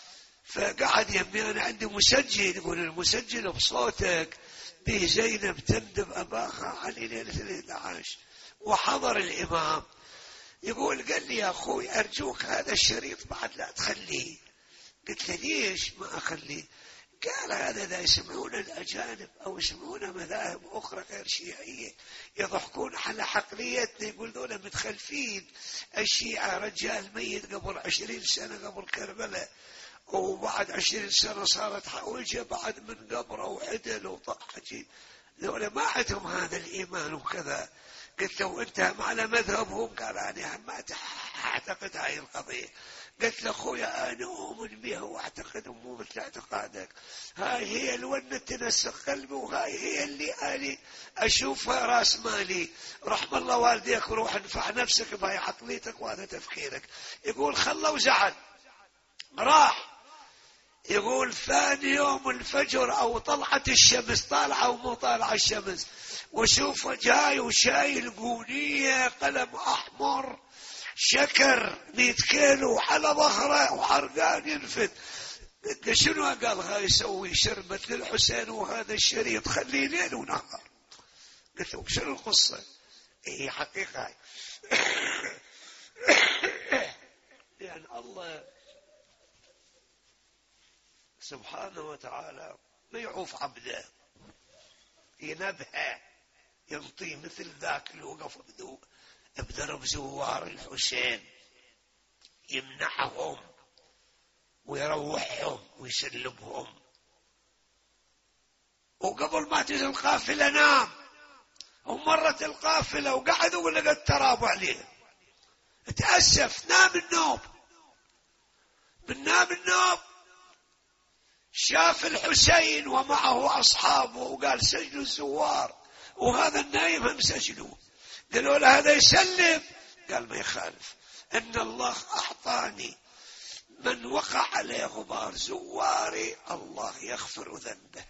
فقعد يمي، أنا عندي مسجل، يقول المسجل بصوتك به زينب تندب أباها علي ليلة الاثنى عشر، وحضر الإمام. يقول قال لي يا أخوي أرجوك هذا الشريط بعد لا تخليه. قلت له ليش ما أخليه؟ قال هذا لا يسمعون الأجانب أو يسمعون مذاهب أخرى غير شيعية يضحكون على حقليتنا، يقول ذولا متخلفين. الشيعة رجال ميت قبل عشرين سنة قبل كربلاء، وبعد عشرين سنة صارت حوجة بعد من قبره وعدل وضحكي، ذولا ما عندهم هذا الإيمان وكذا. قلت له أنت على مذهبهم؟ قال أنا ما أعتقد هاي القضية. قلت له أخويا أنا أؤمن بها وأعتقد مو مثل اعتقادك، هاي هي الونة تنسق قلبي، وهاي هي اللي أنا أشوفها راس مالي. رحم الله والديك وروح انفع نفسك بهاي عقليتك وهذا تفكيرك. يقول خلوا زعل راح. يقول ثاني يوم الفجر أو طلعت الشمس، طالعة ومو طالعة الشمس، وشوفه جاي وشايل قونية قلم أحمر شكر مئة كيلو على ظهره وحرقان ينفد. قلت له شنو؟ قال هاي يسوي شربة للحسين وهذا الشريط خليه ليل ونهار. قلت له شنو القصة؟ هي حقيقة يعني الله سبحانه وتعالى ما يعوف عبده، ينبه ينطي مثل ذاك اللي وقف بدرب زوار الحسين، يمنعهم ويروحهم ويسلبهم. وقبل ما تجي القافلة نام، ومرت القافلة وقعدوا ولقى التراب عليه، تأسف نام النوم. من نام النوم شاف الحسين ومعه أصحابه وقال سجلوا الزوار، وهذا النايم هم سجلوا. قالوا له هذا يسلم، قال ما يخالف، إن الله أعطاني من وقع عليه غبار زواري الله يغفر ذنبه.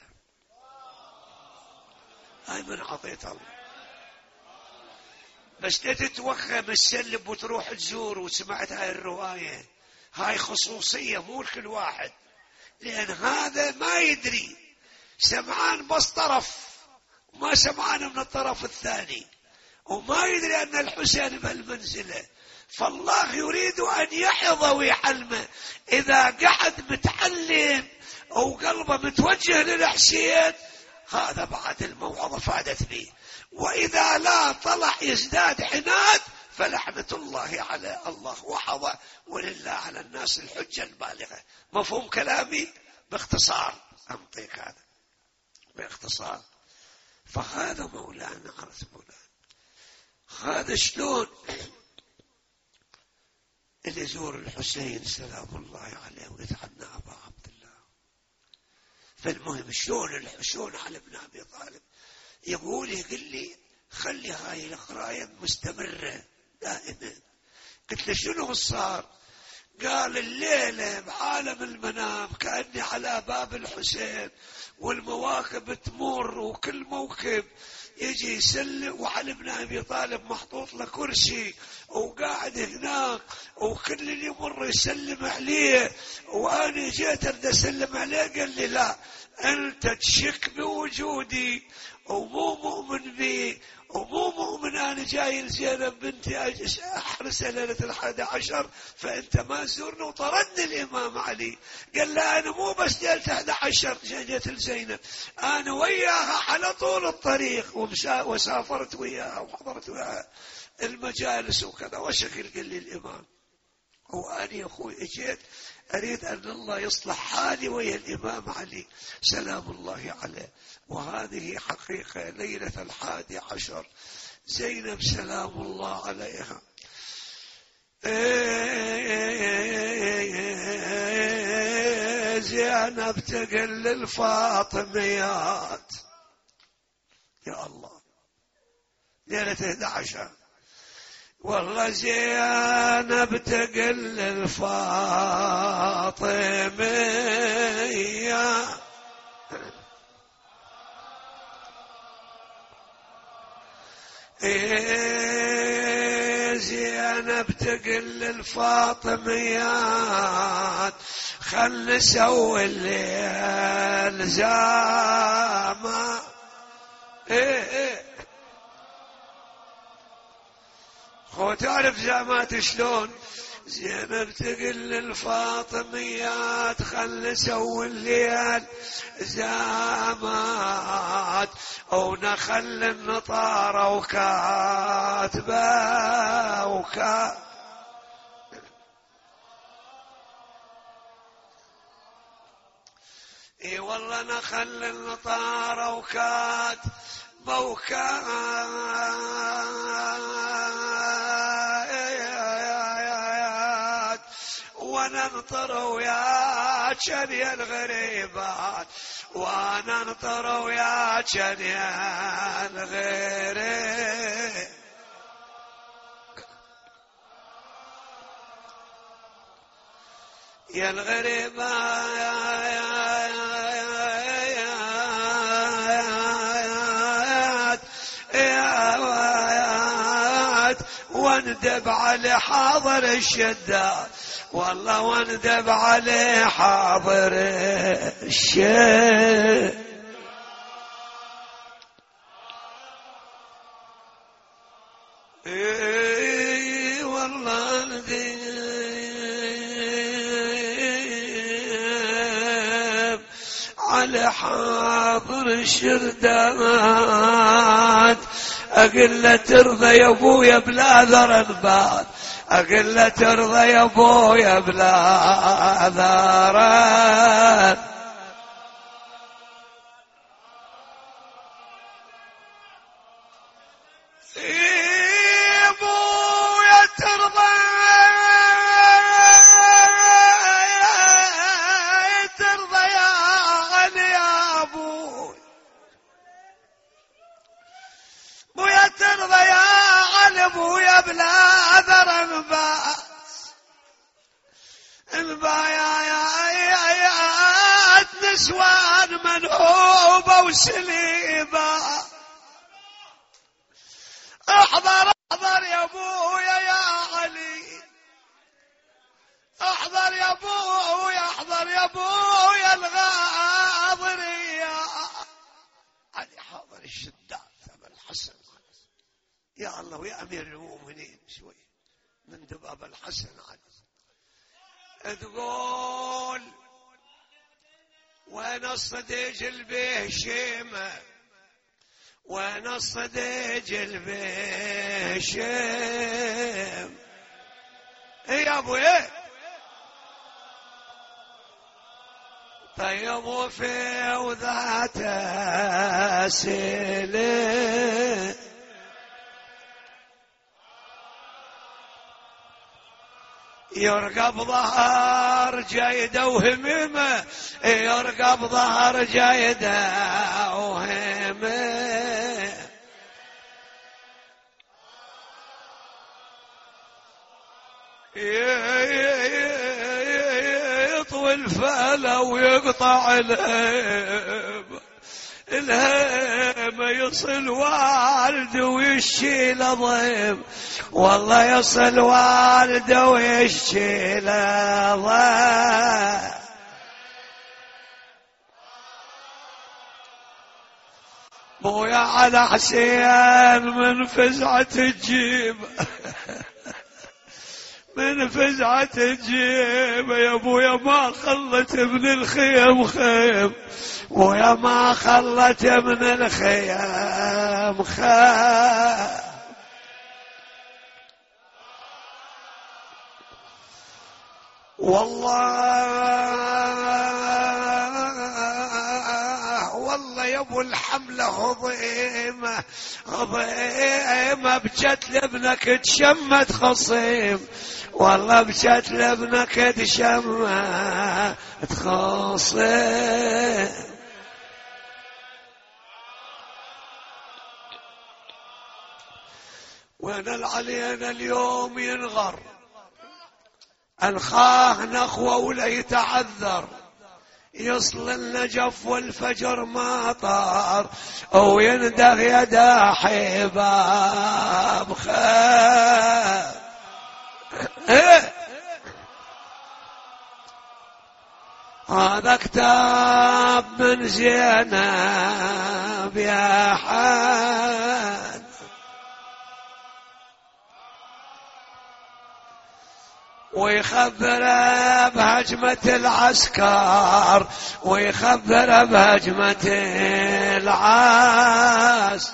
هاي من عطيت الله. بس لا تتوخم السلب وتروح تزور وسمعت هاي الرواية، هاي خصوصية مو لكل واحد، لأن هذا ما يدري، سمعان بس طرف وما سمعان من الطرف الثاني، وما يدري أن الحسين بهالمنزلة. فالله يريد أن يحظى ويحلمه. إذا قعد متعلم أو قلبه متوجه للحسين، هذا بعد الموعظة فادت به. وإذا لا طلع يزداد عناد، فلعنة الله على الله وحظى، ولله على الناس الحجة البالغة. مفهوم كلامي؟ باختصار أنطيك هذا باختصار. فهذا مولانا عرس مولانا، هذا شلون اللي يزور الحسين سلام الله عليه ويتعنى أبا عبد الله. فالمهم شلون شلون على ابن أبي طالب يقول يقول لي خلي هاي القراية مستمرة دائما. قلت له شنو صار؟ قال الليلة بعالم المنام كأني على باب الحسين، والمواكب تمر وكل موكب يجي يسلم، وعلي بن أبي طالب محطوط له كرسي وقاعد هناك، وكل اللي يمر يسلم عليه، وأنا جيت أريد أسلم عليه قال لي لا أنت تشك بوجودي ومو مؤمن بي ومو مؤمن أنا جاي لزينب بنتي أحرسها ليلة الحادي عشر، فأنت ما زورنا. وطردني الإمام علي قال لا أنا مو بس ليلة الحادي عشر جيت لزينب، أنا وياها على طول الطريق وسافرت وياها وحضرت وياها المجالس وكذا وشكل. قال لي الإمام وأنا يا أخوي اجيت أريد أن الله يصلح حالي ويا الإمام علي سلام الله عليه. وهذه حقيقة ليلة الحادي عشر زينب سلام الله عليها زينب تقل الفاطميات يا الله ليلة احد عشر والله زينب تقل الفاطميات إيه زينب تقل الفاطميات خل نسوي الليل زاما. ايه ايه خو تعرف زامات شلون؟ زينب تقل للفاطميات خل نسوي الليل زامات، او نخل النطارة وكاتبة وكا اي والله نخل النطارة وكاتبة وكات وننطر ويا شني الغريبات، وننطر ويا شني الغريب. يا الغريبات وندب على حاضر الشداد، والله وندب عليه حاضر الشيء. اي والله ندب على حاضر الشردات، اقل له ترضى يا ابويا بلا ذرنبات، اقل له ترضى يا ابويا بلا ذرن. يا ابويا ترضى ترضى يا علي يا ابوي، ابويا ترضى يا علي ابويا بلا ذر انباس البايات نسوان منعوبة وسليبة. احضر احضر يا ابويا يا علي، احضر يا ابويا احضر يا ابويا الغاضرية. علي حاضر الشداد ابا الحسن، يا الله ويا امير المؤمنين شوي من دباب الحسن علي. تقول وين الصديج البيه شيمه، وين الصديج البيه شيم. ايه يا ابو ايه طيبوا في وذات سيله، يرقب ظهر جيده وهميمه، يرقب ظهر جيده وهميمه. يطوي الفلا ويقطع الهيمه، الهيمه يصل والد ويشيل ضيم، والله يصل والد ويشيل ضيم. بويا على حسين من فزعة تجيب من فزعة تجيب يا ابويا ما خلت ابن الخيم خيم، ويا ما خلت ابن الخيم خيم. والله والله يا ابو الحمله هضيمه هضيمه بجت لابنك تشمت خصيم، والله بجت لابنك تشمت خصيم. وين العلينا اليوم ينغر، الخاه نخوة ولا يتعذر، يصل النجف والفجر ما طار، او يندغ يدا حباب خير. ايه هذا كتاب من زينب يا حد، ويخبر بهجمة العسكر، ويخبر بهجمة العاس.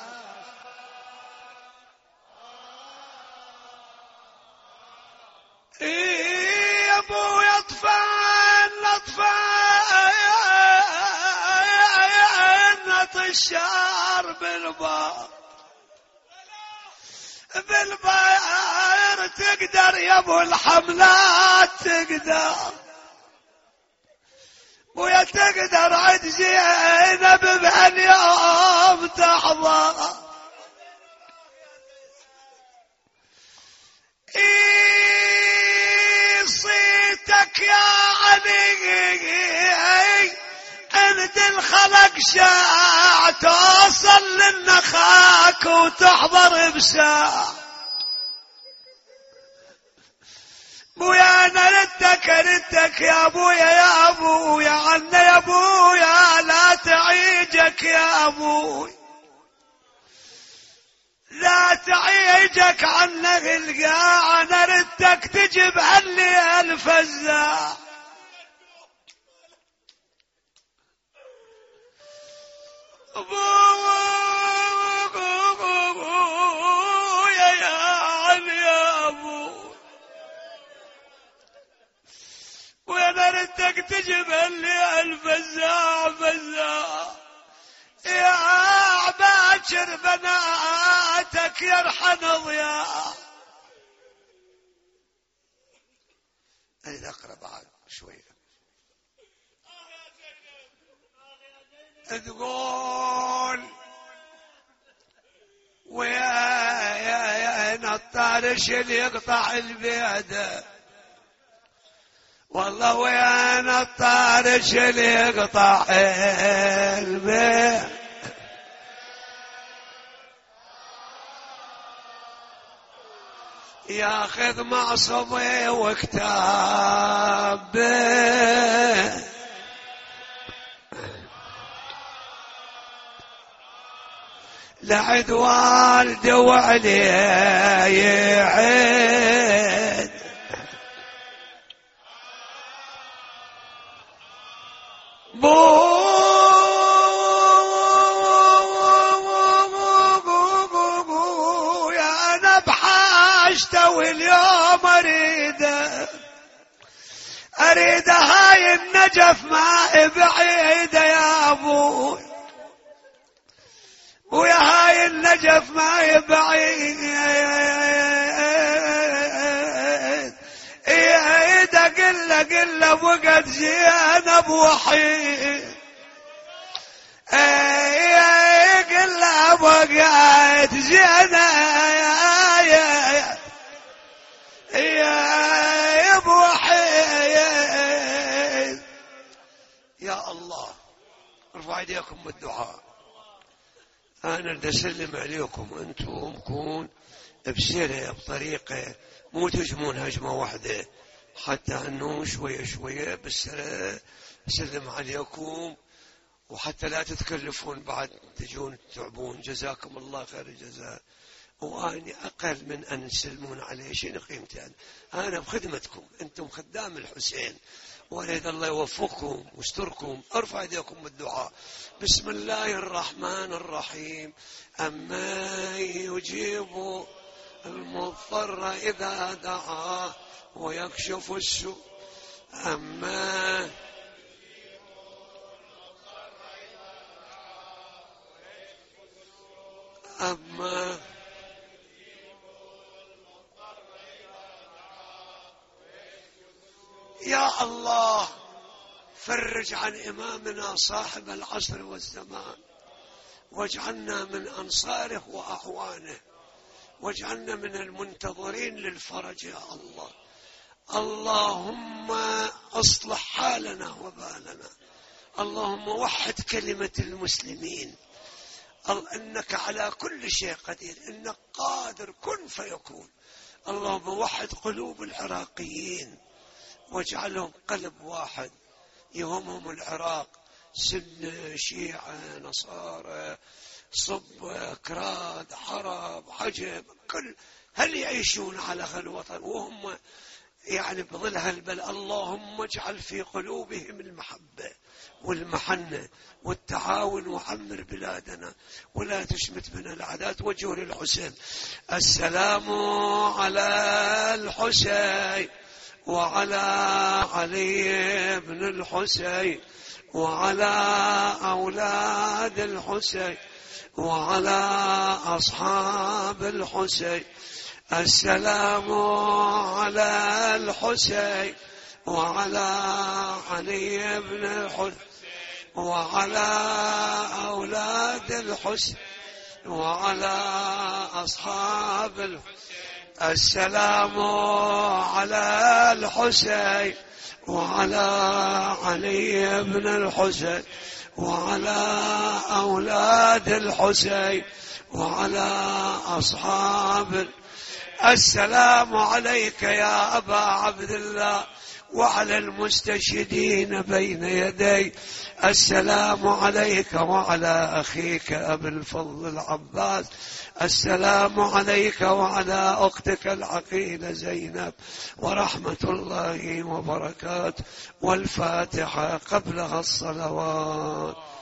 إيه يا ابو يطفان لطفان الشعر بالبار بالبار تقدر يا ابو الحملات تقدر، ويا تقدر عد زينب بهاليوم تحضر. إيه صيتك يا علي عند الخلق شاع، توصل للنخاك وتحضر بساعة. بويا انا ردك ردك يا ابويا يا ابويا عنا يا ابويا لا تعيجك يا ابوي، لا تعيجك عنا القاع، انا ردك تجيب عني الفزاع. ابويا يا علي يا ابوي، وانا ردك تجيب لي الفزاع فزاع. يا باكر بناتك يرحن ضياء. اريد اقرا بعد شويه. تقول ويا يا يا نطارش اللي يقطع البيده، والله ويا نطارش اللي يقطع البيده، ياخذ معصبي وكتابه. لعد والدي وعليه يعد، بو يا انا بحاجته واليوم اريده، اريد هاي النجف ما بعيده يا ابوي، ويا هاي النجف ما يبعيد. ايده قله قله وقت زينب وحيد، ايه قله وقت زينب يا ابو وحيد. يا الله ارفع ايديكم بالدعاء. أنا بدي أسلم عليكم أنتم كون بسيرة بطريقة مو تهجمون هجمة واحدة، حتى أنه شوية شوية بس أسلم عليكم، وحتى لا تتكلفون بعد تجون تعبون. جزاكم الله خير الجزاء. وأني أقل من أن تسلمون علي شيء قيمتي. أنا, أنا بخدمتكم، أنتم خدام الحسين، وليد الله يوفقكم ويستركم. ارفع ايديكم بالدعاء. بسم الله الرحمن الرحيم. أما يجيب المضطر إذا دعاه ويكشف السوء. أما أما يا الله فرج عن إمامنا صاحب العصر والزمان، واجعلنا من أنصاره وأعوانه، واجعلنا من المنتظرين للفرج يا الله. اللهم أصلح حالنا وبالنا، اللهم وحد كلمة المسلمين، إنك على كل شيء قدير، إنك قادر كن فيكون. اللهم وحد قلوب العراقيين واجعلهم قلب واحد يهمهم العراق، سنة شيعة نصارى صب كراد عرب عجم كل هل يعيشون على هالوطن وهم يعني بظل هالبل. اللهم اجعل في قلوبهم المحبة والمحنة والتعاون وعمر بلادنا ولا تشمت بنا الأعداء. وجه للحسين. السلام على الحسين وعلى علي بن الحسين وعلى أولاد الحسين وعلى أصحاب الحسين. السلام على الحسين وعلى علي بن الحسين وعلى أولاد الحسين وعلى أصحاب الحسين. السلام على الحسين وعلى علي بن الحسين وعلى أولاد الحسين وعلى أصحاب. السلام عليك يا أبا عبد الله وعلى المستشهدين بين يدي. السلام عليك وعلى أخيك أبي الفضل العباس. السلام عليك وعلى أختك العقيلة زينب ورحمة الله وبركاته. والفاتحة قبلها الصلوات.